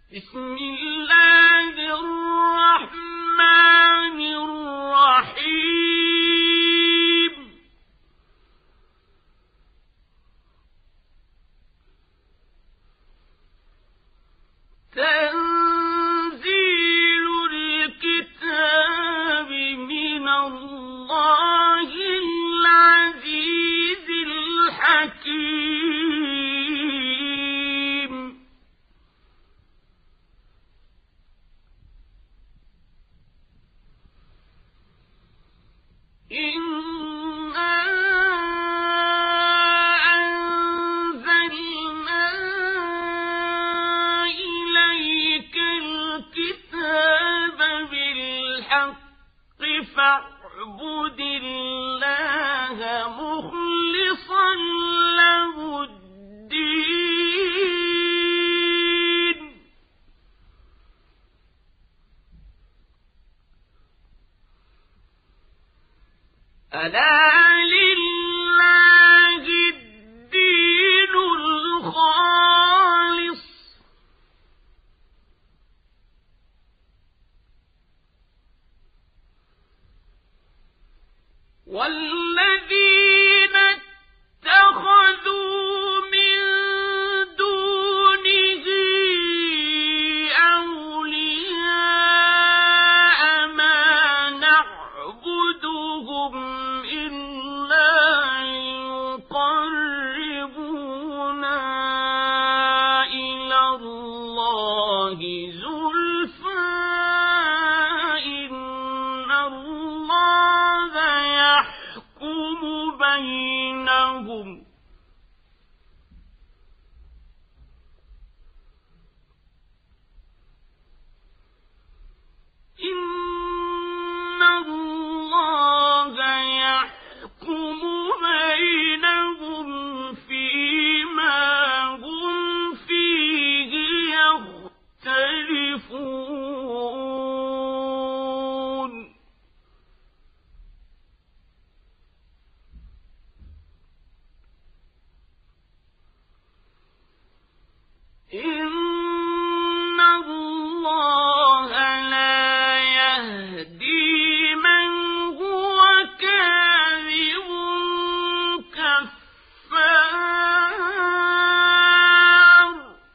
بسم الله الرحمن الرحيم تنزيل الكتاب من الله العزيز الحكيم إنا أنزلنا إليك الكتاب بالحق فاعبد الله مخلصا له الدين ألا لله الدين الخالص والذين اتخذوا من دونه أولياء ما نعبدهم إلا ليقربونا إلى الله زلفى إن الله يحكم بينهم إن الله يحكم بينهم فيما هم فيه يختلفون إن الله لا يهدي من هو كاذب كفار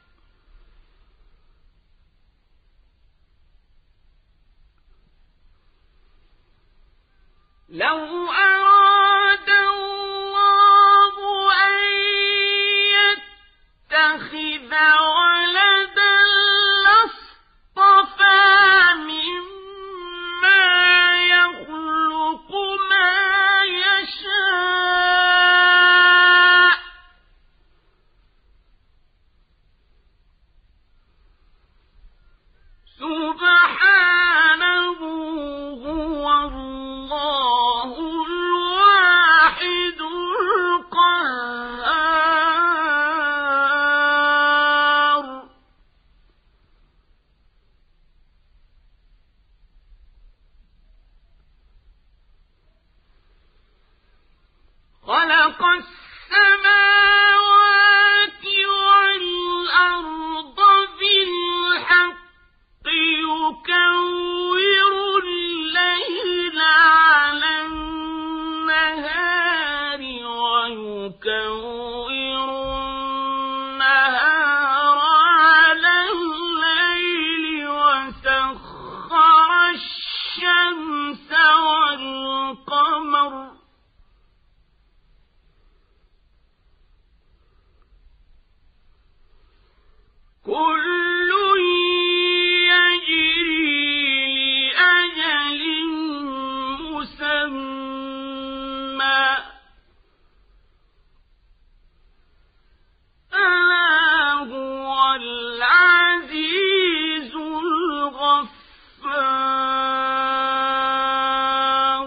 لو أراد الله أن يتخذ ولدا لاصطفى مما يخلق ما يشاء سبحانه هو الله الواحد القهار خلق السماوات والأرض بالحق يكور الليل على النهار ويكور النهار على الليل وسخر الشمس والقمر كل يجري لأجل مسمى ألا هو العزيز الغفار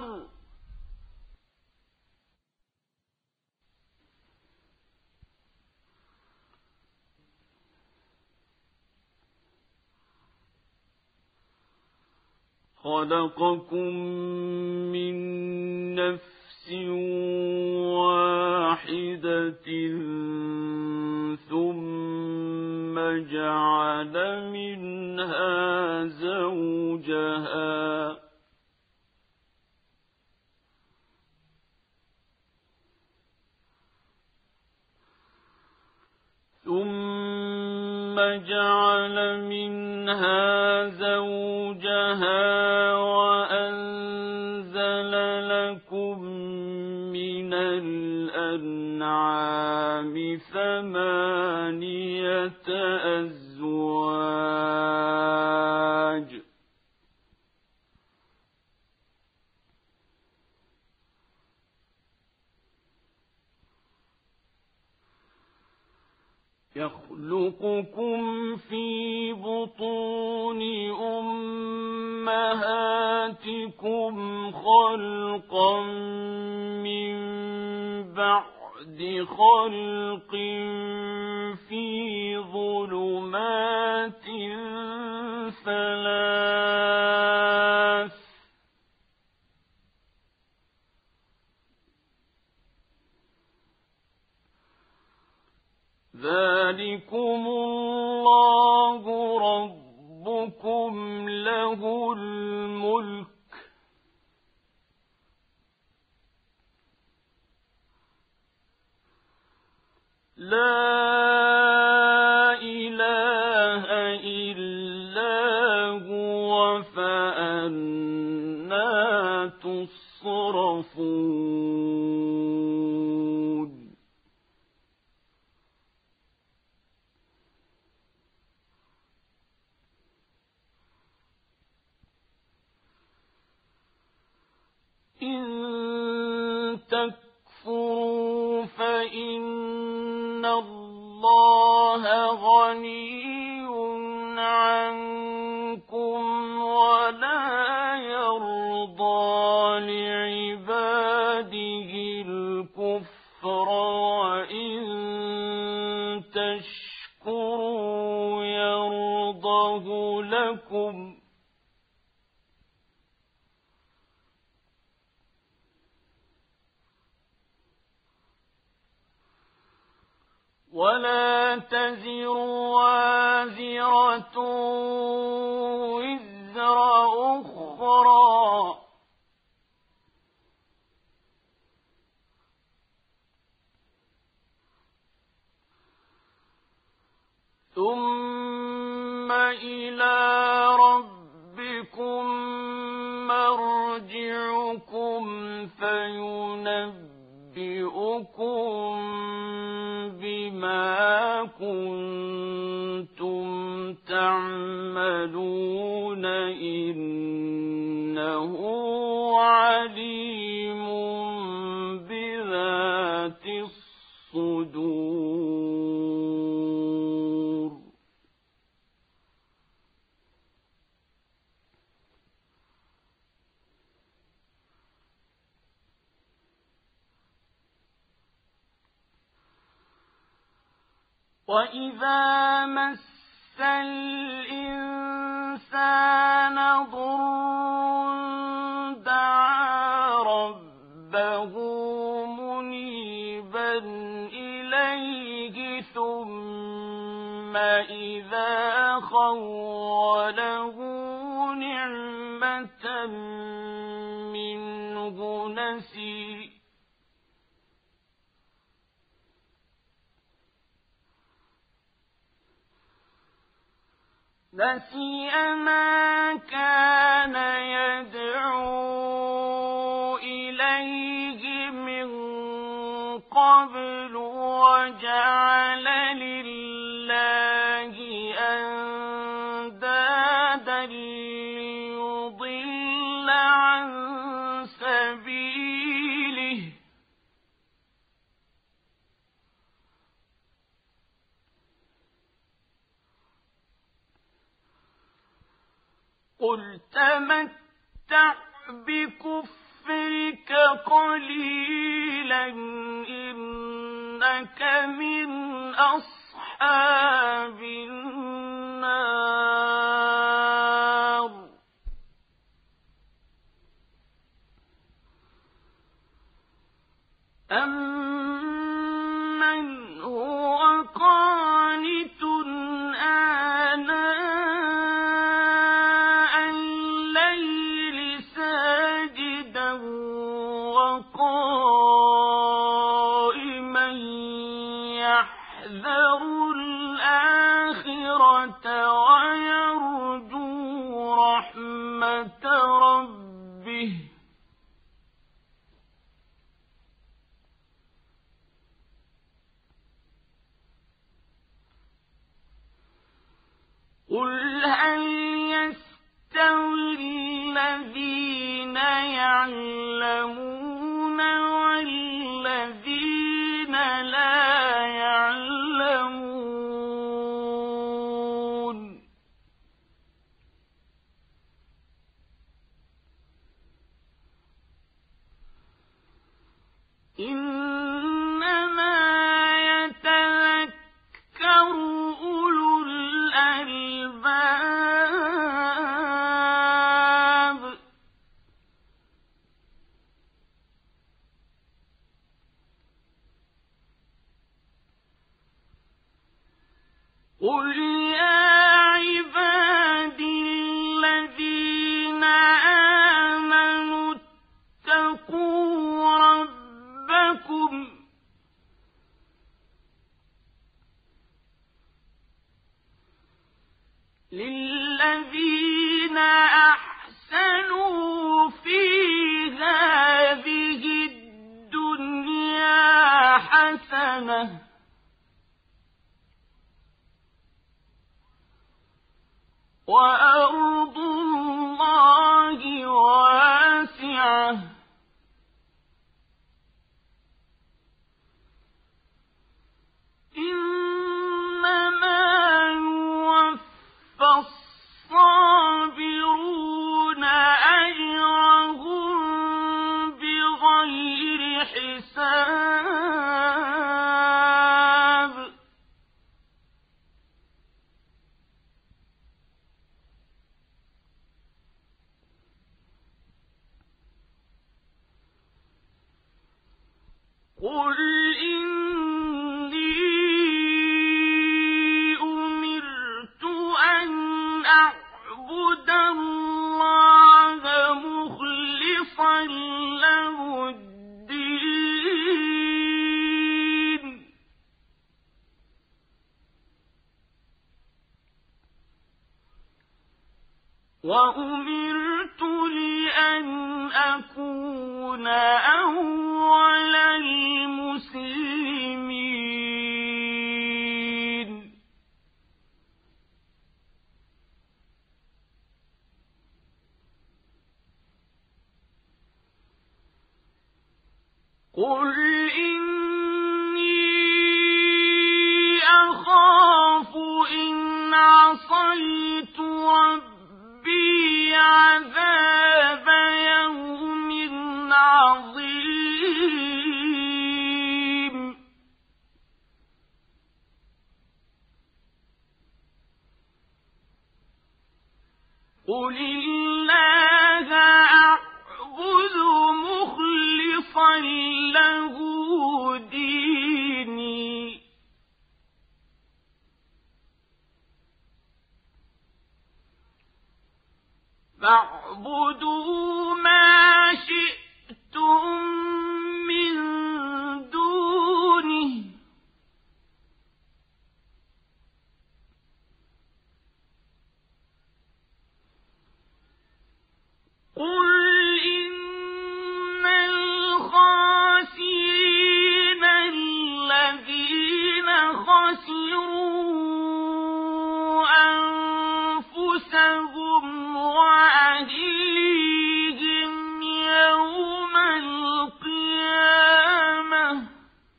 خلقكم من نفس واحدة ثم جعل منها زوجها وأنزل لكم من الأنعام 8 أزواج يخلقكم في بطون أمهاتكم خلقا من بعد خلق في ظلمات 3 ذلكم الله ربكم له الملك لا إله إلا هو فأنى تصرفون إن تكفروا فإن الله غني عنكم ولا يرضى لعباده الكفر وإن تشكروا يرضه لكم ولا تزر وازرة وزر أخرى ثم إلى ربكم مرجعكم فينبئكم بما كنتم تعملون إنه عليم بذات الصدور وإذا مس الإنسان ضر دعا ربه منيبا إليه ثم إذا خوله نعمة منه نسي ما كان يدعو إليه من قبل وجعل لله أندادا ليضل عن سبيله قل تمتع بكفرك قليلا إنك من أصحاب النار أمن هو قانت يحذروا الآخرة ويرجوا رحمة ربه قل هل يستوي الذين يعلمون والذين لا يعلمون إنما يتذكر أولو الألباب قل يا عبادي الذين آمنوا اتقوا ربكم للذين أحسنوا في هذه الدنيا حسنة وأرض الله واسعة إنما يوفى الصابرون أجرهم بغير حساب قل إني أمرت أن أعبد الله مخلصا له الدين وأمرت لأن أكون أول المسلمين قل إني أخاف إن عصيت ربي عذاب يوم عظيم قل الله أعبد مخلصا له ديني فاعبدوا ما شئتم من دونه قل إن الخاسرين الذين خسروا أنفسهم وأهليهم يوم القيامة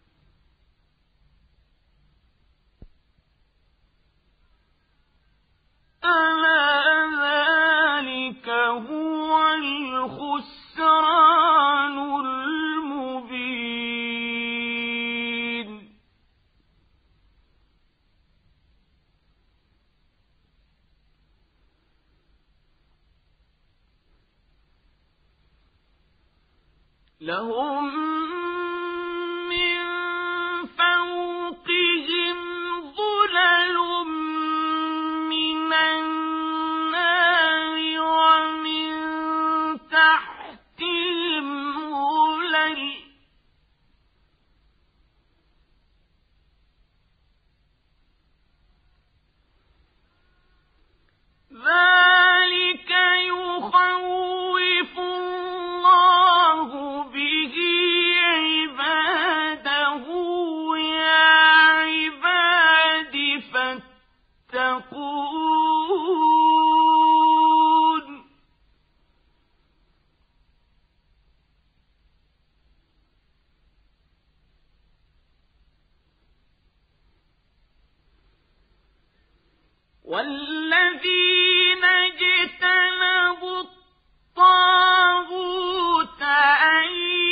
ألا ذلك هو الخسران المبين لهم من فوقهم ظلل من النار ومن تحتهم ظلل يتقون والذين اجتنبوا الطاغوت أن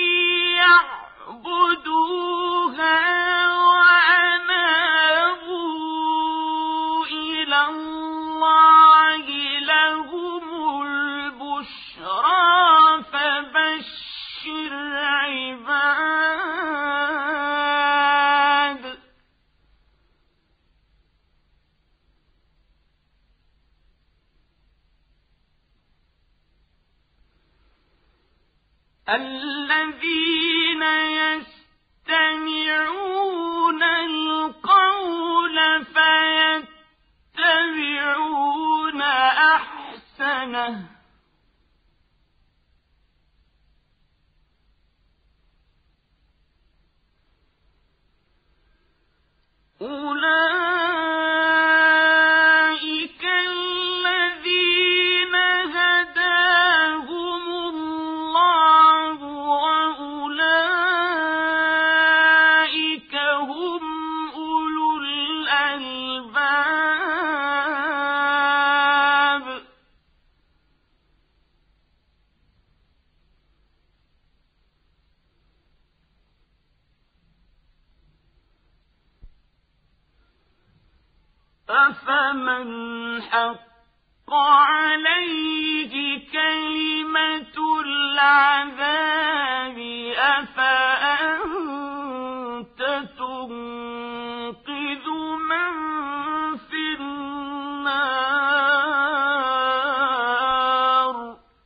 يعبدوها وأنابوا إلى الله لهم البشرى فبشر عباد الذين يستمعون القول فيتبعون أحسنه أولئك الذين هداهم الله وأولئك هم أولو الألباب أفمن حق عليه كلمة العذاب أفأنت تنقذ من في النار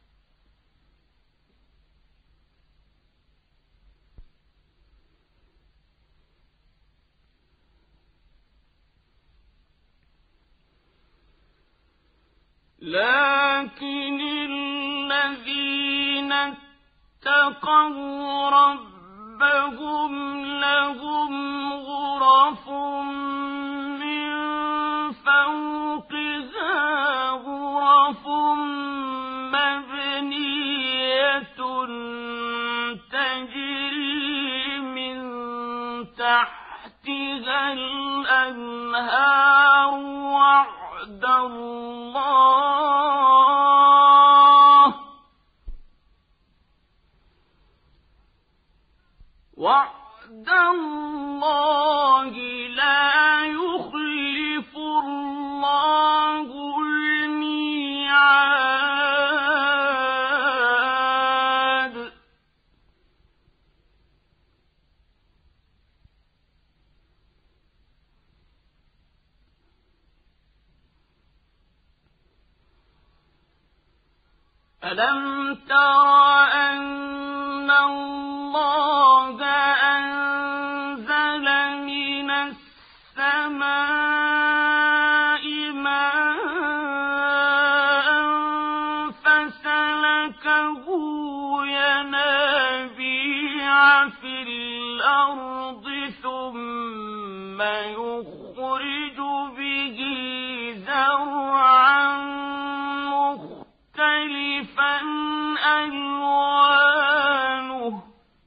لكن الذين اتقوا ربهم لهم غرف من فوقها غرف مبنية تجري من تحتها الأنهار وعد الله لا يخلف الله الميعاد ألم تر أن الله أنزل من السماء ماء فسلكه ينابيع في الأرض ثم يخرج به زرعا مختلفا ألوانه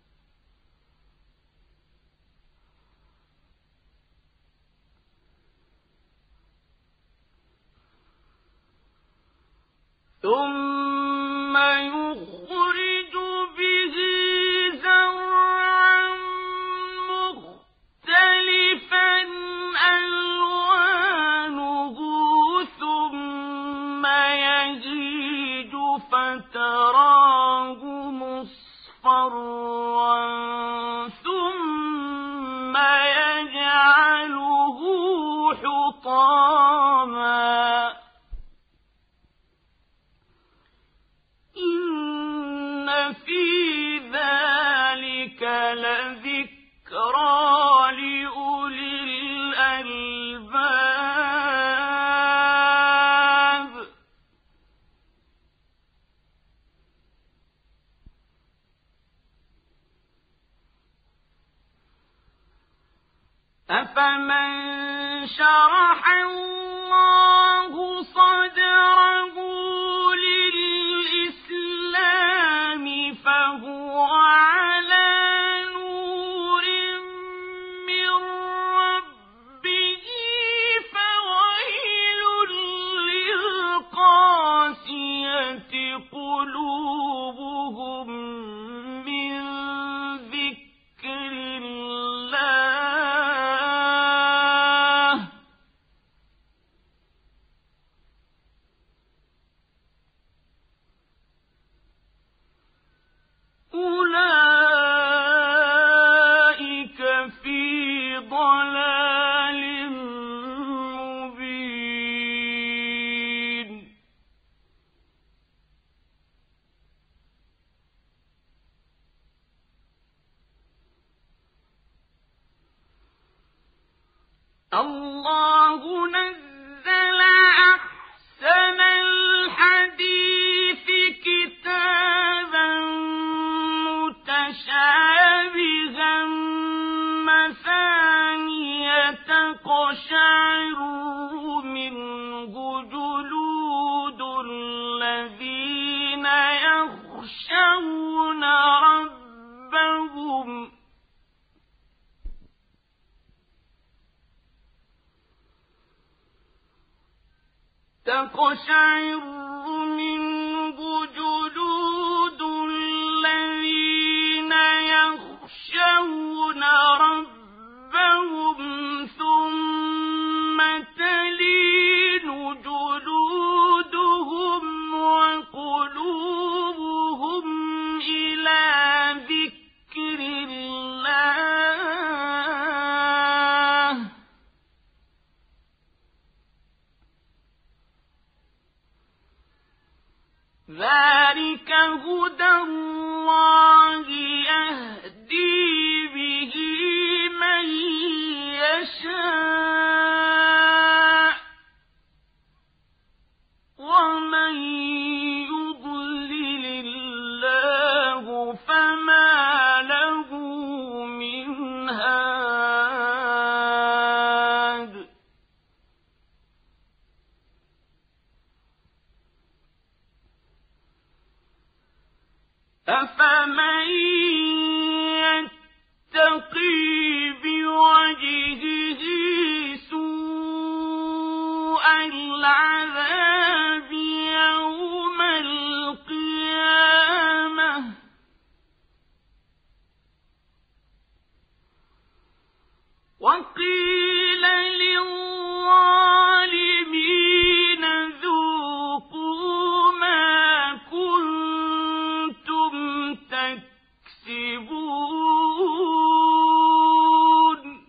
ثم يخرج به زرعا مختلفا ألوانه ثم يهيج فتراه مصفرا ثم يجعله حطاما إن في ذلك لذكرى لأولي الألباب أفمن شرح الله الله صدره للإسلام فهو على نور من ربه فويل للقاسية قلوبهم من ذكر الله أولئك في ضلال مبين الله نزل أحسن الحديث كتابا متشابها مثانية تقشعر منه جلود الذين يخشون ربهم تقشعر منه جلود الذين يخشون ربهم ثم تلين جلودهم وقلوبهم إلى ذكر الله ذلك هدى الله يهدي به من يشاء ومن يضلل الله فما له من هاد أفمن يتقي بوجهه سوء العذاب يوم القيامة وقيل للظالمين ذوقوا ما كنتم تكسبون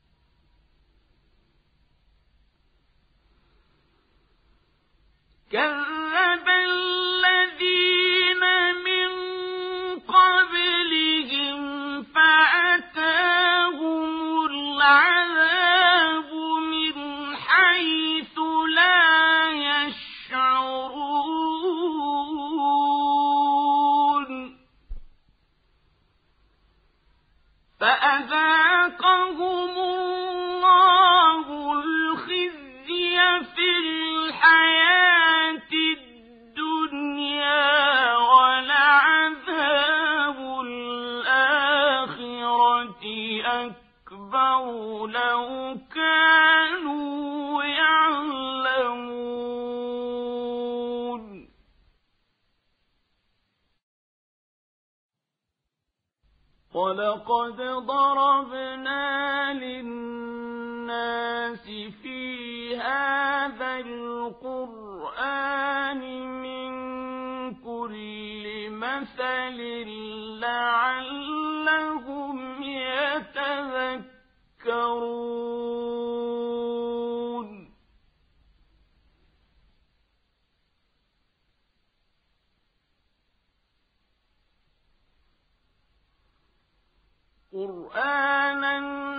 كذب الذين من قبلهم فأتاهم العذاب من حيث لا يشعرون فأذاقهم الله الخزي في الحياة الدنيا ولعذاب الآخرة أكبر لو كانوا يعلمون ولقد ضربنا للناس في هذا القرآن من كل مثل لعلهم يتذكرون قرآنا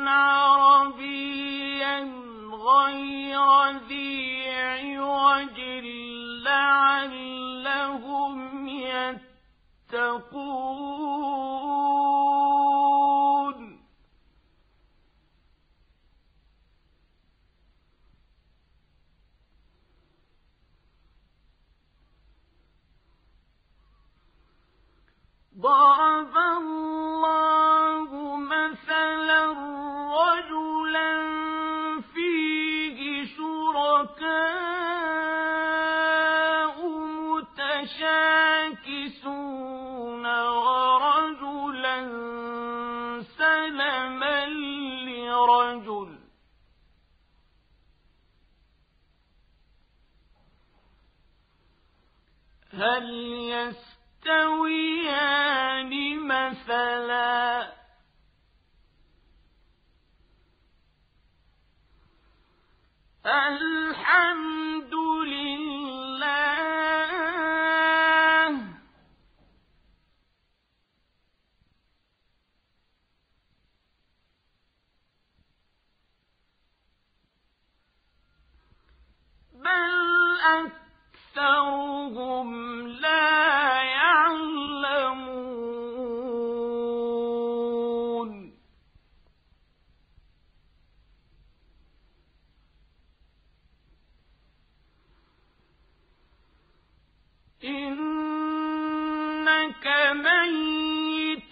عربيا غير ذي عوج لعلهم يتقون ضرب الله مثلا رجلا فيه شركاء متشاكسون ورجلا سلما لرجل هل يستويان مثلا الحمد لله بل أكثرهم لا يعلمون إنك ميت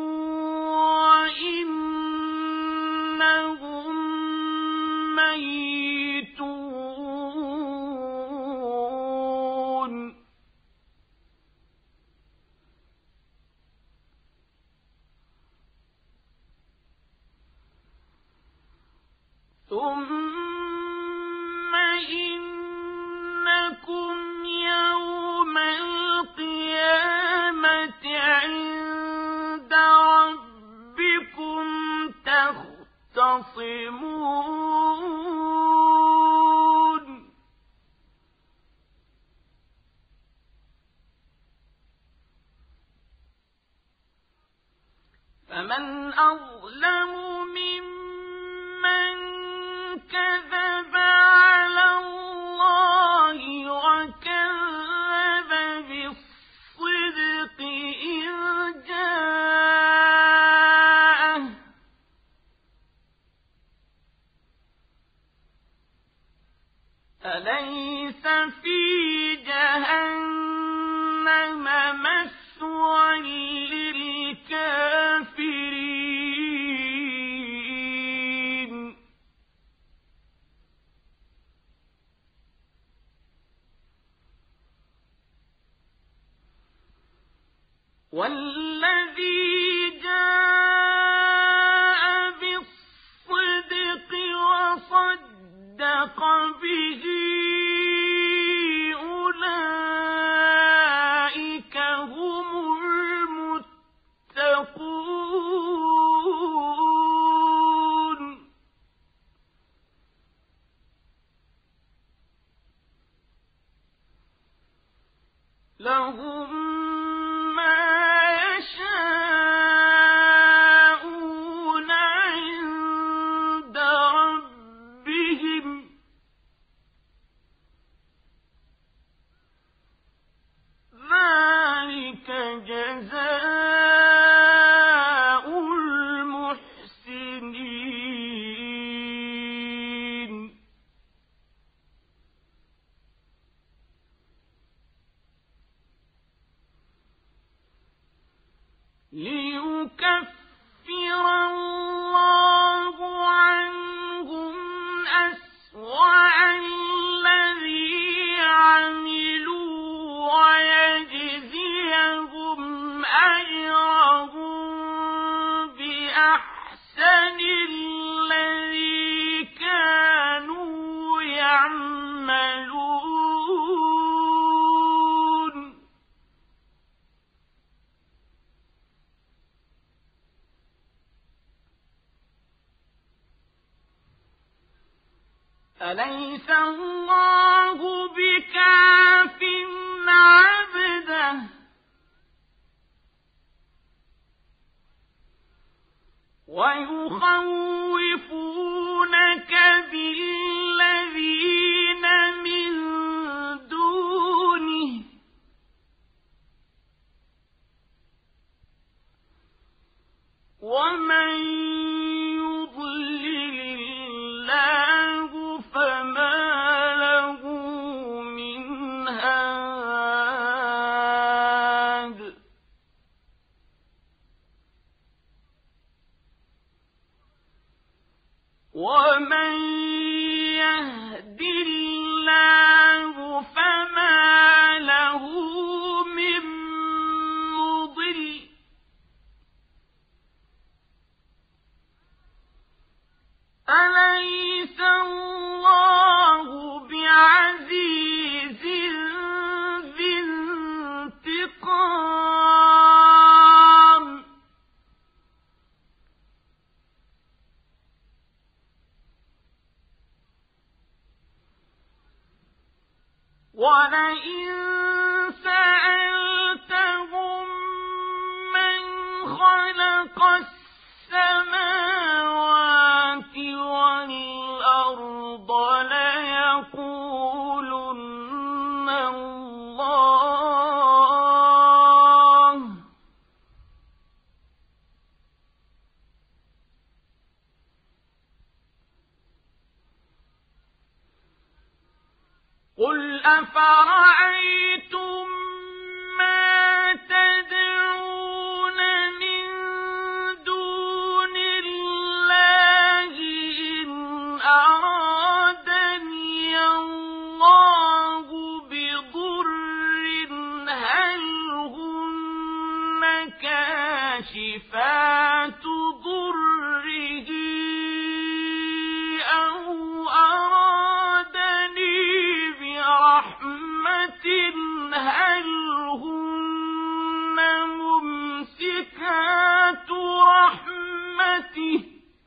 وإنهم ميتون ثم إنكم يوم القيامة عند ربكم تختصمون فمن أظلم ممن كذب على الله وكذب بالصدق إذ جاءه أليس في جهنم مثوى للكافرين والذي جاء بالصدق وصدق به أولئك هم المتقون لهم جزاء المحسنين ليكفر الله عنهم أسوأ الذي عملوا ويجزيهم أجرهم بأحسن الذي كانوا يعملون أليس الله بكاف عبده ويخوفونك بالذين من دونه ومن يضلل الله فما له من هاد ولئن سألتهم من خلق السماوات والأرض ليقولن الله قل أفرأيتم ما تدعون من دون الله إن أرادني الله بضر هل هن كاشفات ضره أو أرادني برحمة هل هن ممسكات رحمته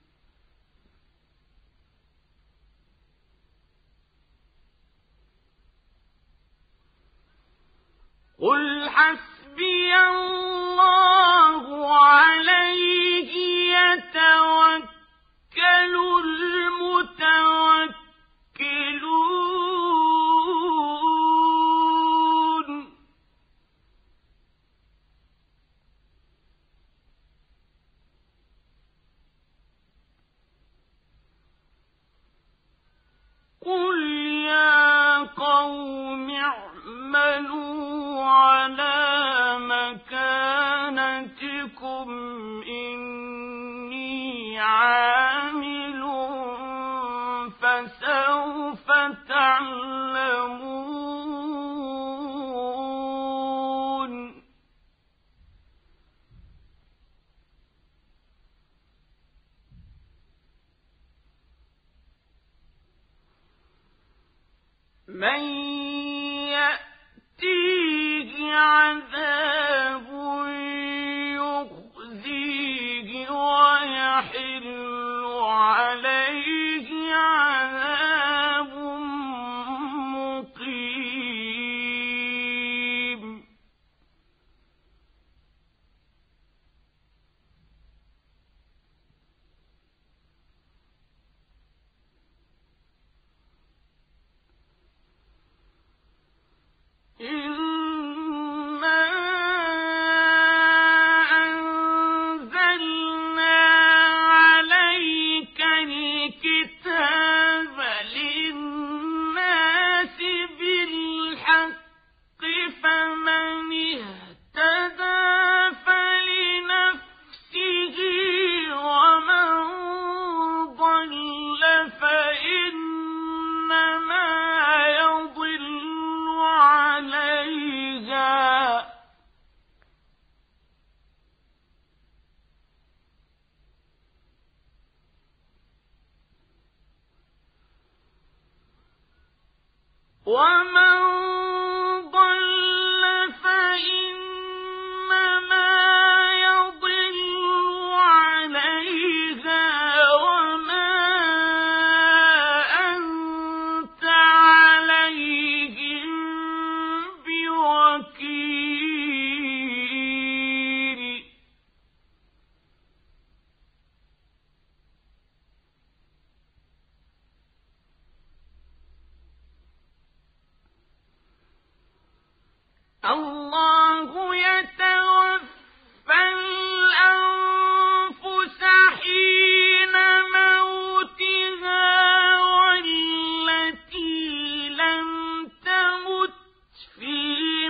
قل حسبي الله عليه يتوكل المتوكلون قل يا قوم اعملوا على مكانتكم إني عامل فسوف تعلمون من يأتيه عذاب يخزيه ويحل عليه عذاب مقيم إنا أنزلنا عليك الكتاب للناس بالحق فمن اهتدى فلنفسه ومن ضل فإنما يضل عليها ومن ضل فإنما يضل عليها وما أنت عليهم بوكيل الله يتوفى الأنفس حين موتها والتي لم تمت في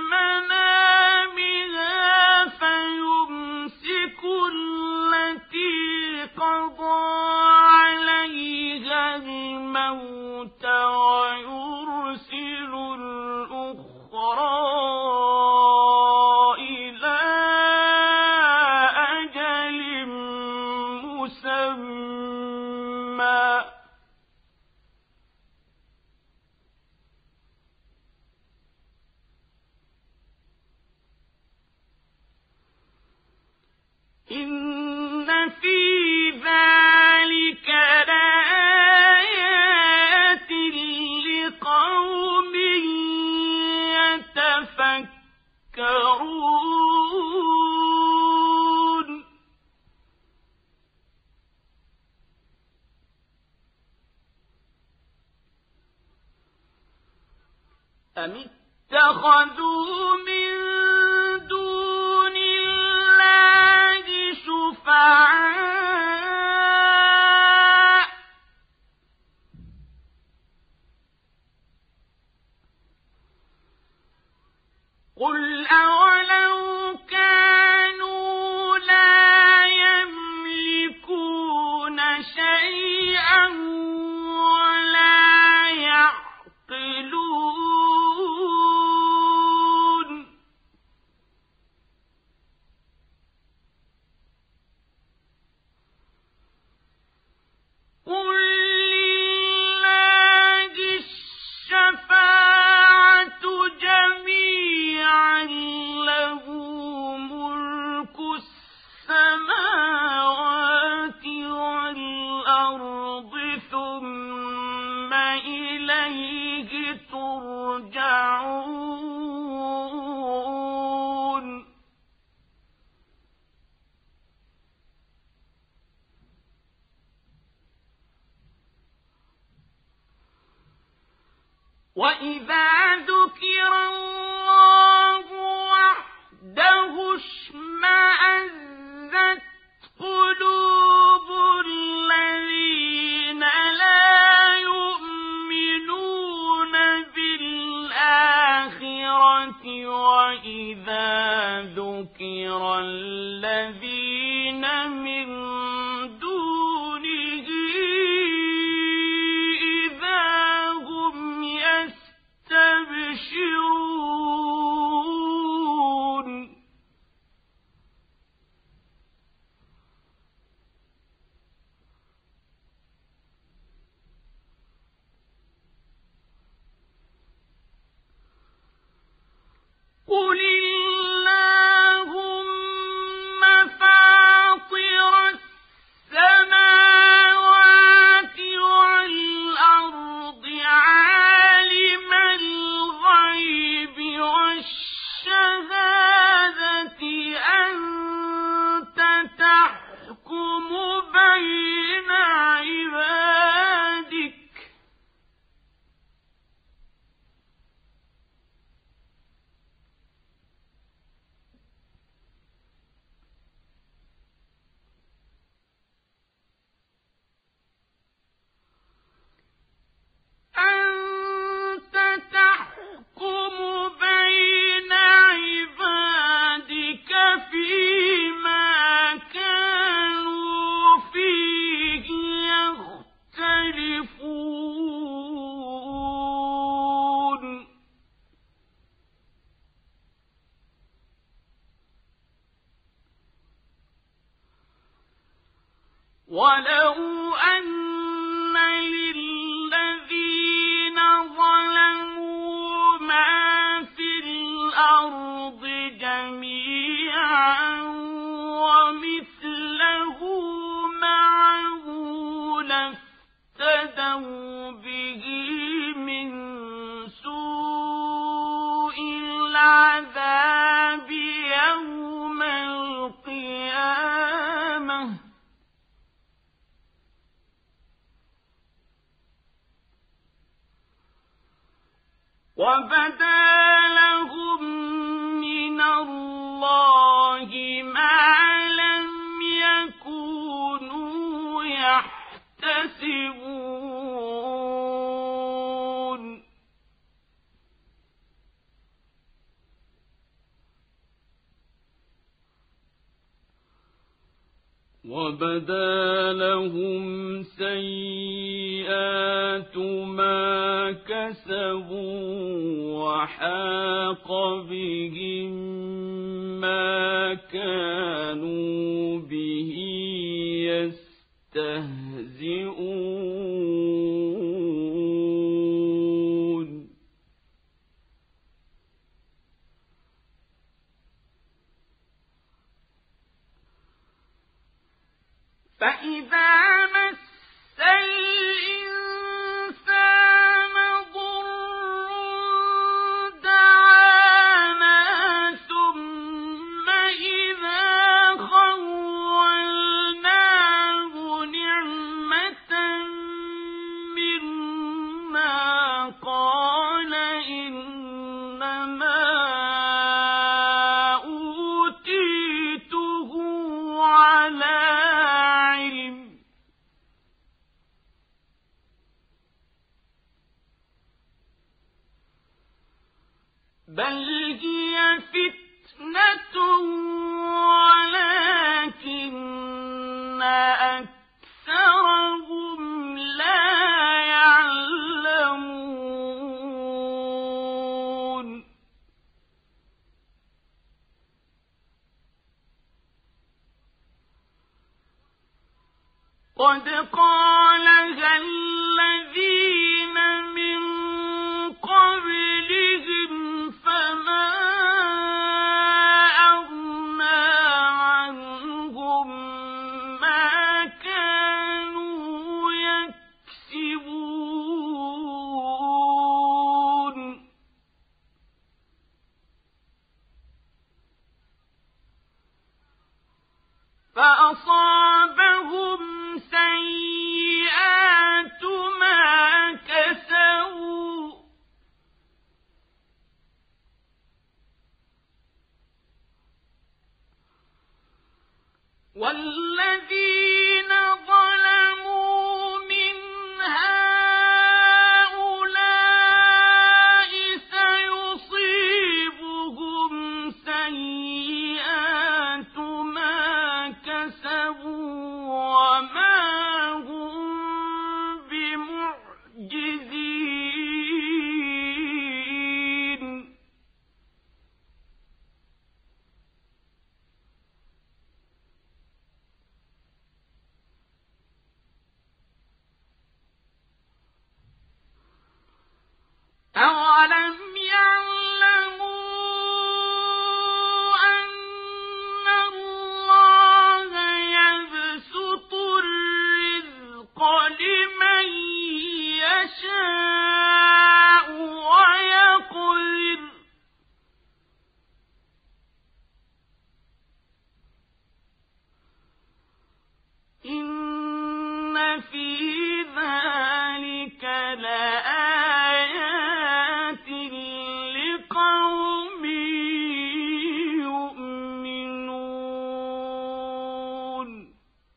منامها فيمسك التي قضى عليها الموت ويرسل الأخرى إلى أجل مسمى إن في ذلك لآيات لقوم أم اتخذوا من دون الله شفعاء قل أولو كانوا لا يملكون شيئا ولا يعقلون قل لله الشفاعة جميعا له ملك السماوات والأرض ثم إليه ترجعون وإذا ذكر الله وحده اشمأزت قلوب الذين لا يؤمنون بالآخرة وإذا ذكر الذين من دونه إذا هم يستبشرون قل اللهم فاطر السماوات والأرض عالم الغيب والشهادة أنت تحكم بين عبادك فيما كانوا فيه يختلفون ولو أن للذين ظلموا ما في الأرض جميعا ومثله معه لافتدوا به من سوء العذاب يوم القيامة وبدا لهم من الله ما لم يكونوا يحتسبون وبدا لهم سيئات ما كسبوا وحاق بهم ما كانوا به يستهزئون فإذا مس الإنسان ضر دعانا ثم إذا خولناه نعمة بل هي فتنة ولكن أكثرهم لا يعلمون قد قالها الذين من قبلهم فما أغنى عنهم ما كانوا يكسبون فأصابهم سيئات ما كسبوا والذين ظلموا من هؤلاء سيصيبهم سيئات ما كسبوا وما هم بمعجزين أولم يعلموا أن الله يبسط الرزق لمن يشاء ويقدر إن في ذلك لآيات لقوم يؤمنون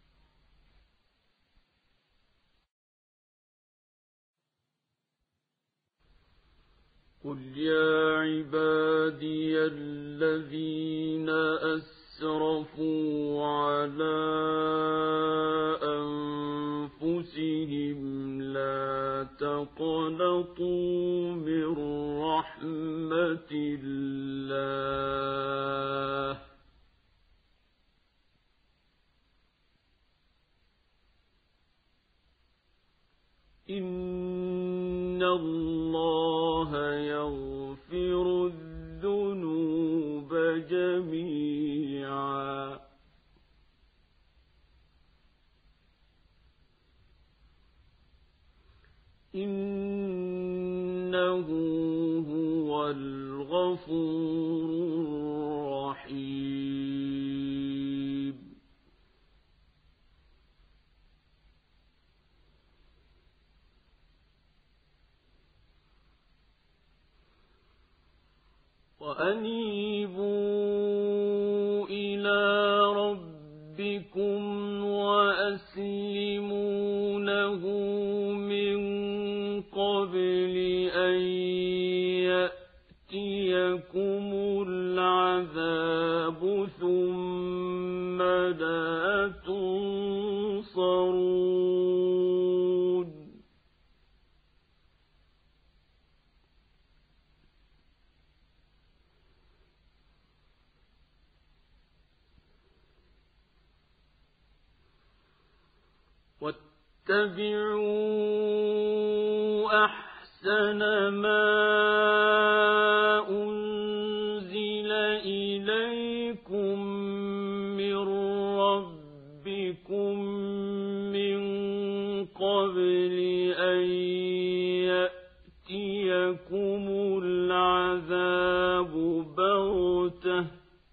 قل يا عبادي الذين أسرفوا على أنفسهم لا تقنطوا من رحمة الله إن الله يغفر الذنوب جميعا إنه هو الغفور الرحيم وأنيبوا إلى ربكم وأسلموا له من قبل أن يأتيكم العذاب ثم لا تنصرون واتبعوا أحسن ما أنزل إليكم من ربكم من قبل أن يأتيكم العذاب بغتة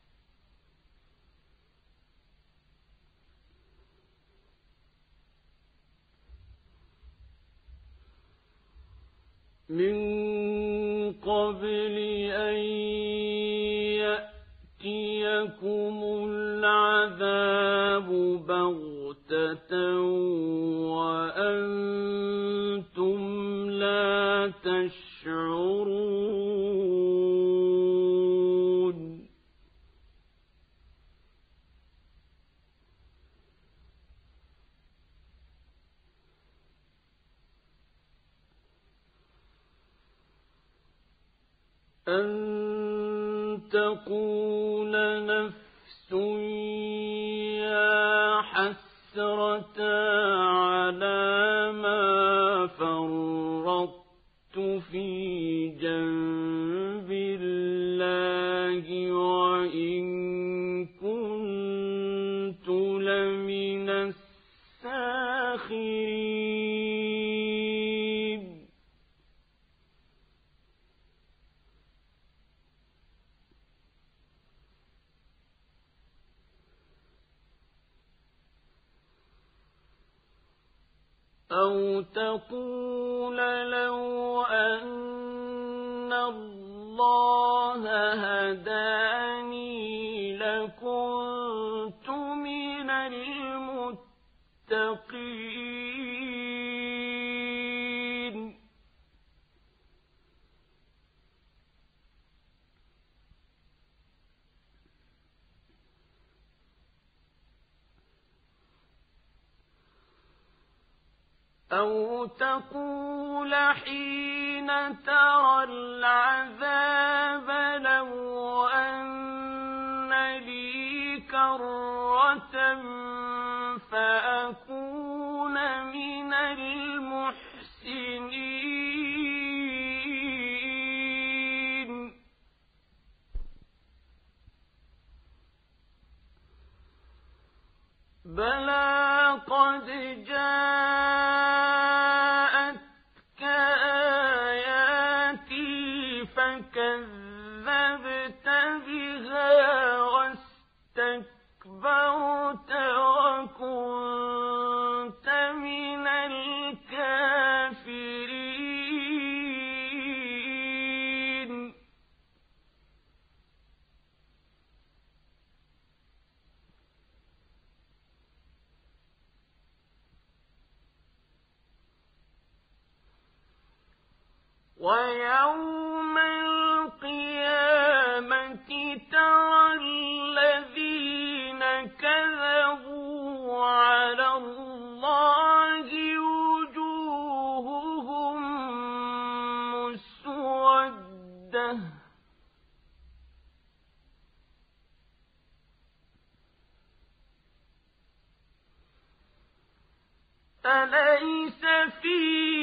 من قبل أن يأتيكم العذاب بغتة وأنتم لا تشعرون أن تقول نفس يا حسرة على ما فرطت في جنب الله وإن كنت لمن الساخرين أو تقول لو أن الله هداني لكنت من المتقين أو تقول حين ترى العذاب لو أن لي كرة فأكون من المحسنين بلى قد جاءتك آياتي فكذبت بها واستكبرت وكنت من الكافرين ويوم القيامة ترى الذين كذبوا على الله وجوههم مسودة أليس في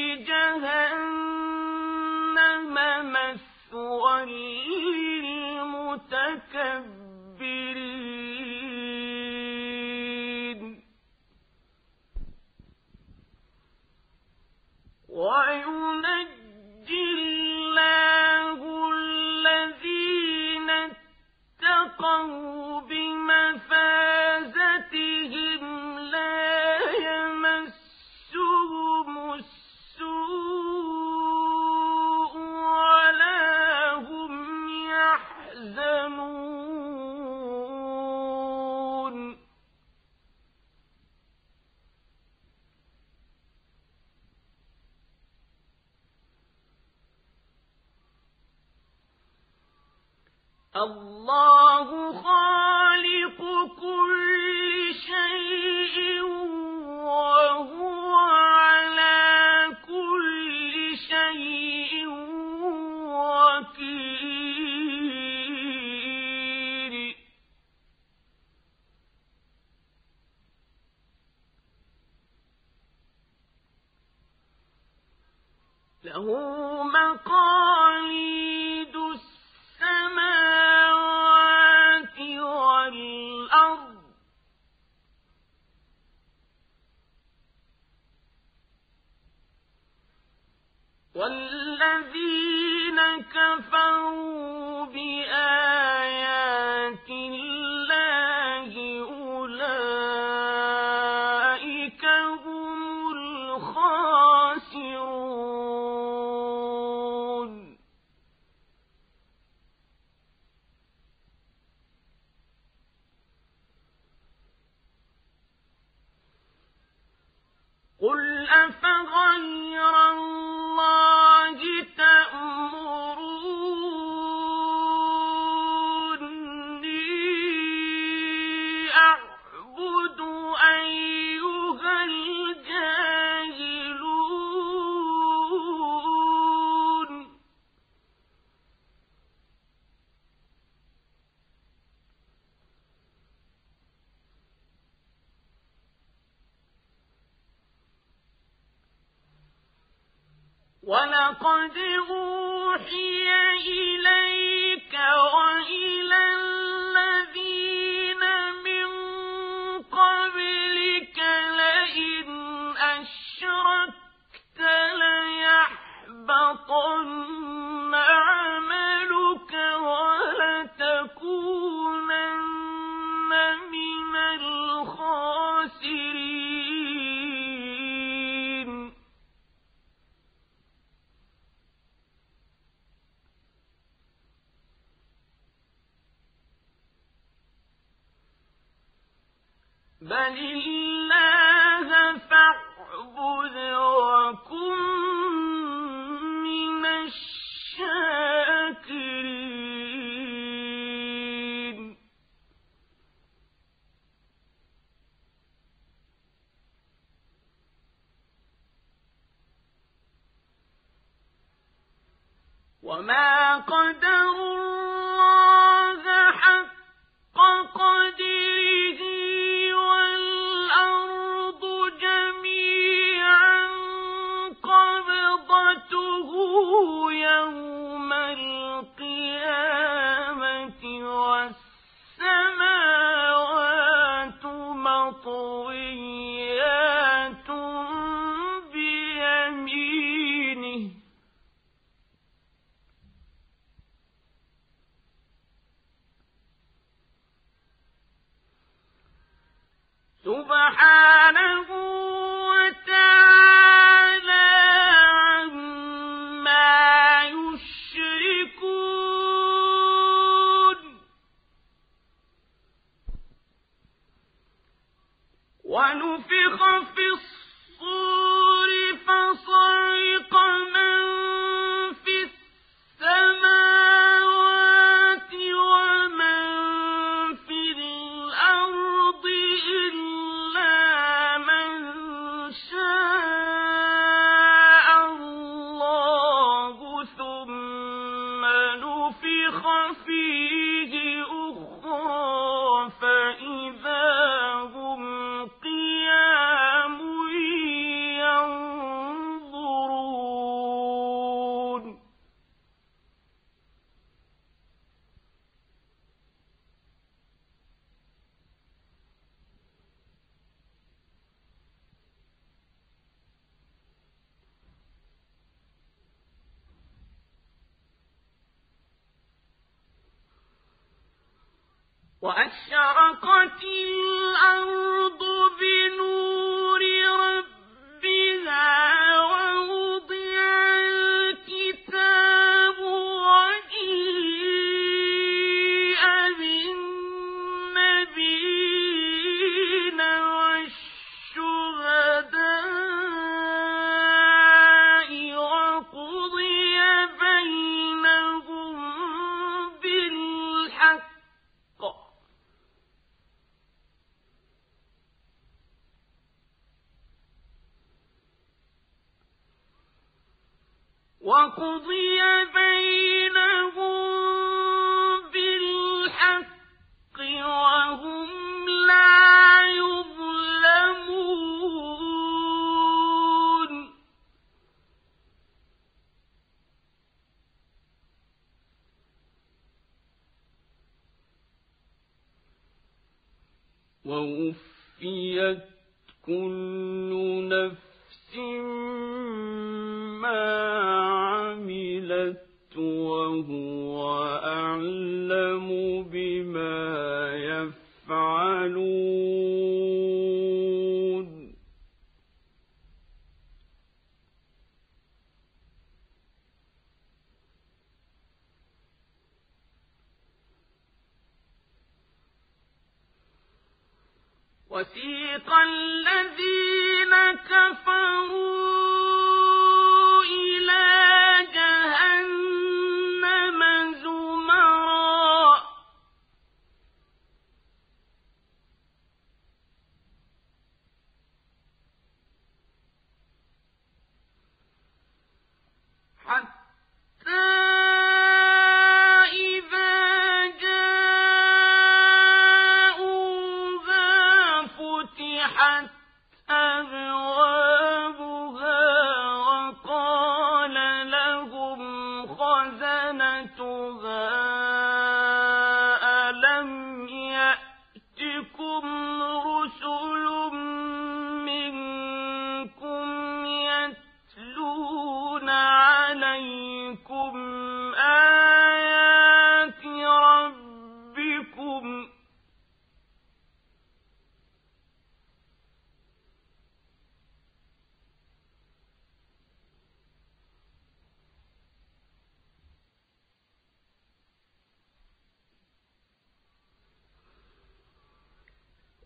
جهنم مثوى للمتكبرين وينجي الله الذين اتقوا بمفازتهم لا يمسهم السوء ولا هم يحزنون الله خالق كل شيء وهو على كل شيء وكيل له مقاليد السماوات والأرض والذين كفروا بآيات الله أولئك هم الخاسرون قل أفغير الله تأمروني أعبد أيها الجاهلون. ولقد أوحي إليك وإلى الذين من قبلك لئن أشركت ليحبطن عملك ولتكونن من الخاسرين بل الله فاعبد وكن من الشاكرين وما قدروا الله حق قدره والأرض جميعا قبضته يوم القيامة والسماوات مطويات بيمينه سبحانه وتعالى عما يشركون ونفخ في الصور فصعق من في السماوات ومن في الأرض إلا من شاء الله ثم نفخ فيه أخرى فإذا هم قيام ينظرون وأشرقت الأرض بنور ربها ووضع الكتاب وجيء بالنبيين والشهداء وقضي بينهم بالحق وقضي بينهم بالحق وهم لا يظلمون ووفيت كل نفس ما عملت وهو أعلم بما يفعلون وسيق الذين كفروا إلى جهنم زمرا حتى إذا جاءوها فتحت أبوابها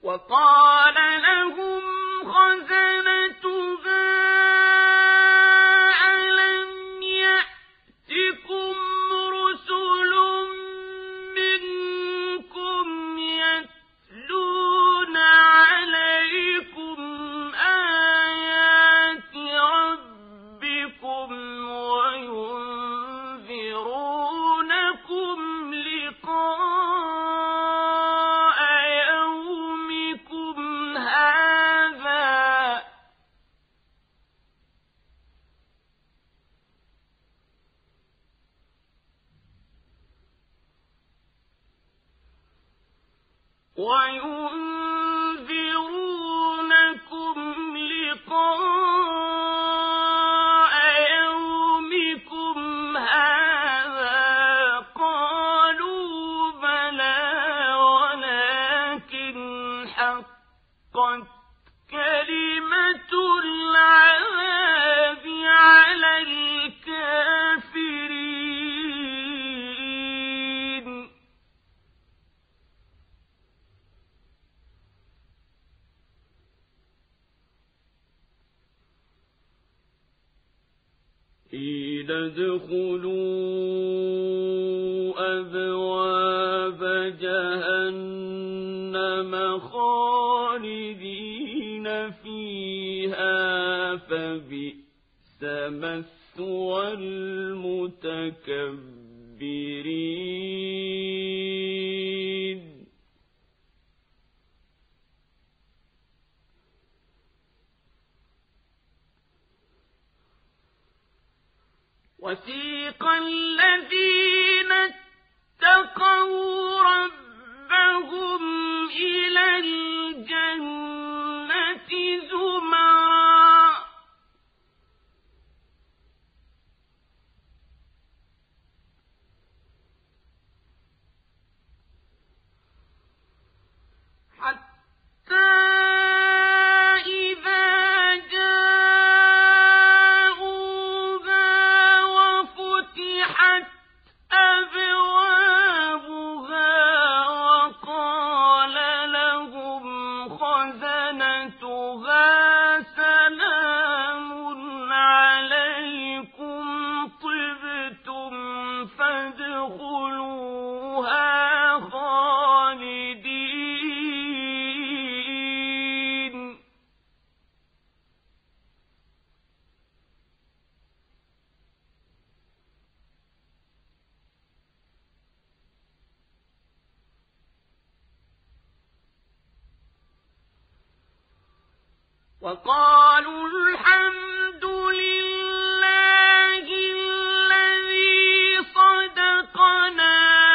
وقال لهم خزنتها ألم يأتكم رسل منكم يتلون عليكم آيات ربكم وينذرونكم لقاء يومكم هذا قالوا بلى ولكن حقت كلمة العذاب على الكافرين قيل ادخلوا أبواب جهنم خالدين فيها فبئس مثوى المتكبرين وسيق الذين اتقوا ربهم إلى الجنة زمرا حتى وقالوا الحمد لله الذي صدقنا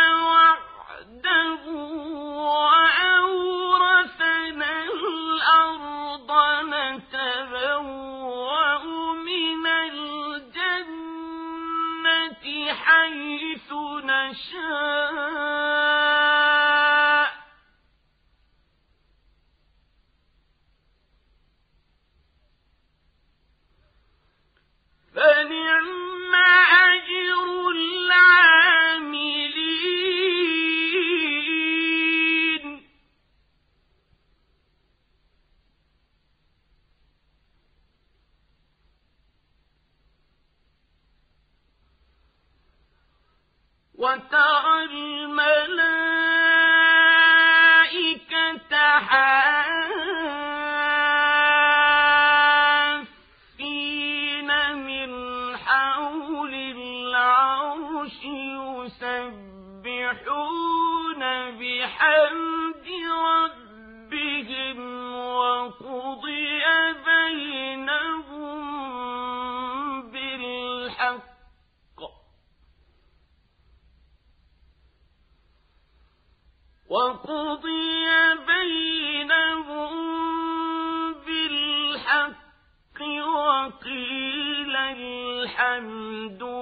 وعده وأورثنا الأرض نتبوأ من الجنة حيث نشاء فنعم أجر العاملين وترى الملائكة حافين من حول العرش يسبحون بحمد ربهم وقضي بينهم بالحق وقيل الحمد